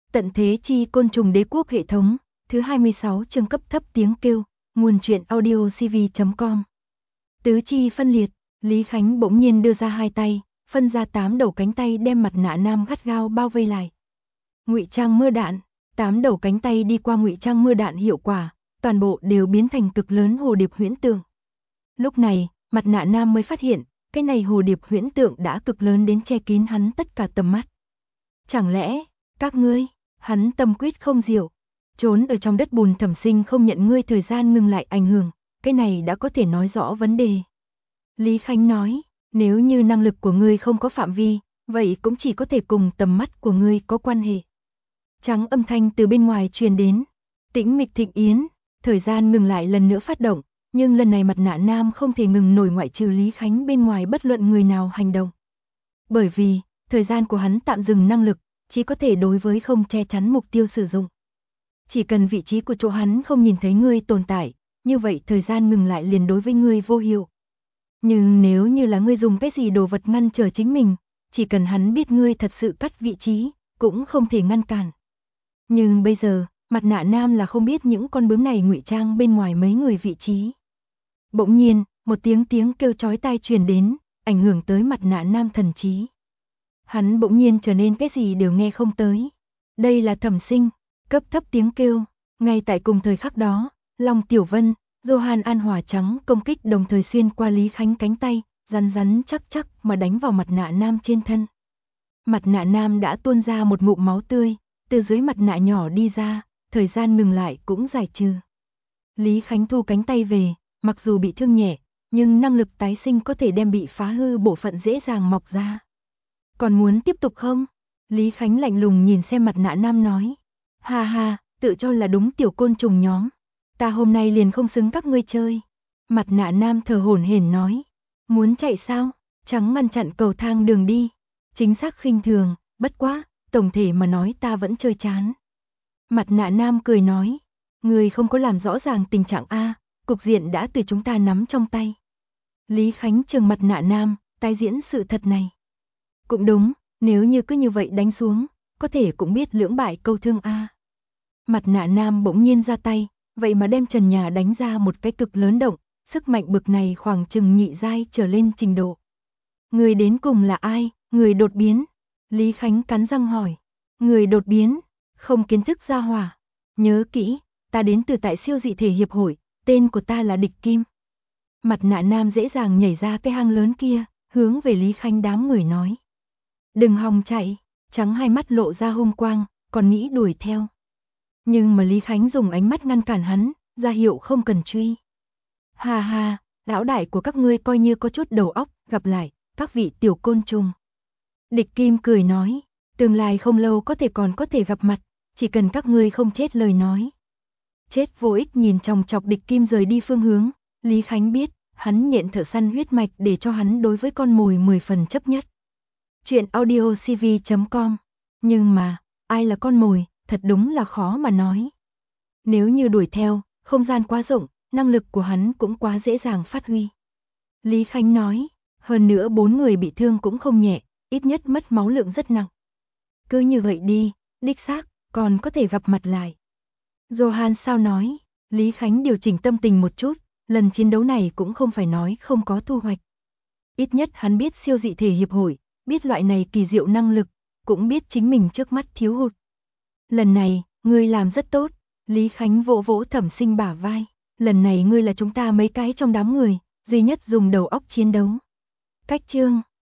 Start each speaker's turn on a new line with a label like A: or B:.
A: Tận thế chi côn trùng đế quốc hệ thống, thứ 26 chương cấp thấp tiếng kêu, nguồn truyện audio cv.com. Tứ chi phân liệt, Lý Khánh bỗng nhiên đưa ra hai tay, phân ra 8 đầu cánh tay đem mặt nạ nam gắt gao bao vây lại. Ngụy trang mưa đạn, 8 đầu cánh tay đi qua ngụy trang mưa đạn hiệu quả, toàn bộ đều biến thành cực lớn hồ điệp huyễn tượng. Lúc này, mặt nạ nam mới phát hiện, cái này hồ điệp huyễn tượng đã cực lớn đến che kín hắn tất cả tầm mắt. Chẳng lẽ, các ngươi, hắn tâm quyết không diệu, trốn ở trong đất bùn Thẩm Sinh không nhận ngươi thời gian ngừng lại ảnh hưởng, cái này đã có thể nói rõ vấn đề. Lý Khánh nói, nếu như năng lực của ngươi không có phạm vi, vậy cũng chỉ có thể cùng tầm mắt của ngươi có quan hệ. Trắng âm thanh từ bên ngoài truyền đến, tĩnh mịch thịnh yến, thời gian ngừng lại lần nữa phát động, nhưng lần này mặt nạ nam không thể ngừng nổi ngoại trừ Lý Khánh bên ngoài bất luận người nào hành động. Bởi vì, thời gian của hắn tạm dừng năng lực, chỉ có thể đối với không che chắn mục tiêu sử dụng. Chỉ cần vị trí của chỗ hắn không nhìn thấy ngươi tồn tại, như vậy thời gian ngừng lại liền đối với ngươi vô hiệu. Nhưng nếu như là ngươi dùng cái gì đồ vật ngăn trở chính mình, chỉ cần hắn biết ngươi thật sự cắt vị trí, cũng không thể ngăn cản. Nhưng bây giờ, mặt nạ nam là không biết những con bướm này ngụy trang bên ngoài mấy người vị trí. Bỗng nhiên, một tiếng kêu chói tai truyền đến, ảnh hưởng tới mặt nạ nam thần trí. Hắn bỗng nhiên trở nên cái gì đều nghe không tới. Đây là Thẩm Sinh, cấp thấp tiếng kêu, ngay tại cùng thời khắc đó, Long Tiểu Vân, Johan An hỏa trắng công kích đồng thời xuyên qua Lý Khánh cánh tay, rắn chắc mà đánh vào mặt nạ nam trên thân. Mặt nạ nam đã tuôn ra một ngụm máu tươi, từ dưới mặt nạ nhỏ đi ra, thời gian ngừng lại cũng giải trừ. Lý Khánh thu cánh tay về, mặc dù bị thương nhẹ, nhưng năng lực tái sinh có thể đem bị phá hư bộ phận dễ dàng mọc ra. Còn muốn tiếp tục không? Lý Khánh lạnh lùng nhìn xem mặt nạ nam nói. Ha ha, tự cho là đúng tiểu côn trùng nhóm. Ta hôm nay liền không xứng các ngươi chơi. Mặt nạ nam thở hổn hển nói. Muốn chạy sao? Trắng ngăn chặn cầu thang đường đi. Chính xác khinh thường, bất quá, tổng thể mà nói ta vẫn chơi chán. Mặt nạ nam cười nói. Người không có làm rõ ràng tình trạng A, cục diện đã từ chúng ta nắm trong tay. Lý Khánh trừng mặt nạ nam, tái diễn sự thật này. Cũng đúng, nếu như cứ như vậy đánh xuống, có thể cũng biết lưỡng bại câu thương A. Mặt nạ nam bỗng nhiên ra tay, vậy mà đem trần nhà đánh ra một cái cực lớn động, sức mạnh bực này khoảng chừng nhị giai trở lên trình độ. Người đến cùng là ai? Người đột biến. Lý Khánh cắn răng hỏi. Người đột biến, không kiến thức gia hỏa. Nhớ kỹ, ta đến từ tại siêu dị thể hiệp hội, tên của ta là Địch Kim. Mặt nạ nam dễ dàng nhảy ra cái hang lớn kia, hướng về Lý Khánh đám người nói. Đừng hòng chạy, trắng hai mắt lộ ra hung quang, còn nghĩ đuổi theo. Nhưng mà Lý Khánh dùng ánh mắt ngăn cản hắn, ra hiệu không cần truy. Ha ha, lão đại của các ngươi coi như có chút đầu óc, gặp lại, các vị tiểu côn trùng. Địch Kim cười nói, tương lai không lâu có thể gặp mặt, chỉ cần các ngươi không chết lời nói. Chết vô ích nhìn chòng chọc Địch Kim rời đi phương hướng, Lý Khánh biết, hắn nhện thợ săn huyết mạch để cho hắn đối với con mồi 10 phần chấp nhất. Chuyện audio cv.com. Nhưng mà, ai là con mồi, thật đúng là khó mà nói. Nếu như đuổi theo, không gian quá rộng, năng lực của hắn cũng quá dễ dàng phát huy. Lý Khánh nói, hơn nữa 4 người bị thương cũng không nhẹ, ít nhất mất máu lượng rất nặng. Cứ như vậy đi, đích xác, còn có thể gặp mặt lại. Johan sao nói, Lý Khánh điều chỉnh tâm tình một chút, lần chiến đấu này cũng không phải nói không có thu hoạch. Ít nhất hắn biết siêu dị thể hiệp hội, biết loại này kỳ diệu năng lực, cũng biết chính mình trước mắt thiếu hụt. Lần này, ngươi làm rất tốt, Lý Khánh vỗ vỗ Thẩm Sinh bả vai. Lần này ngươi là chúng ta mấy cái trong đám người, duy nhất dùng đầu óc chiến đấu. Cách chương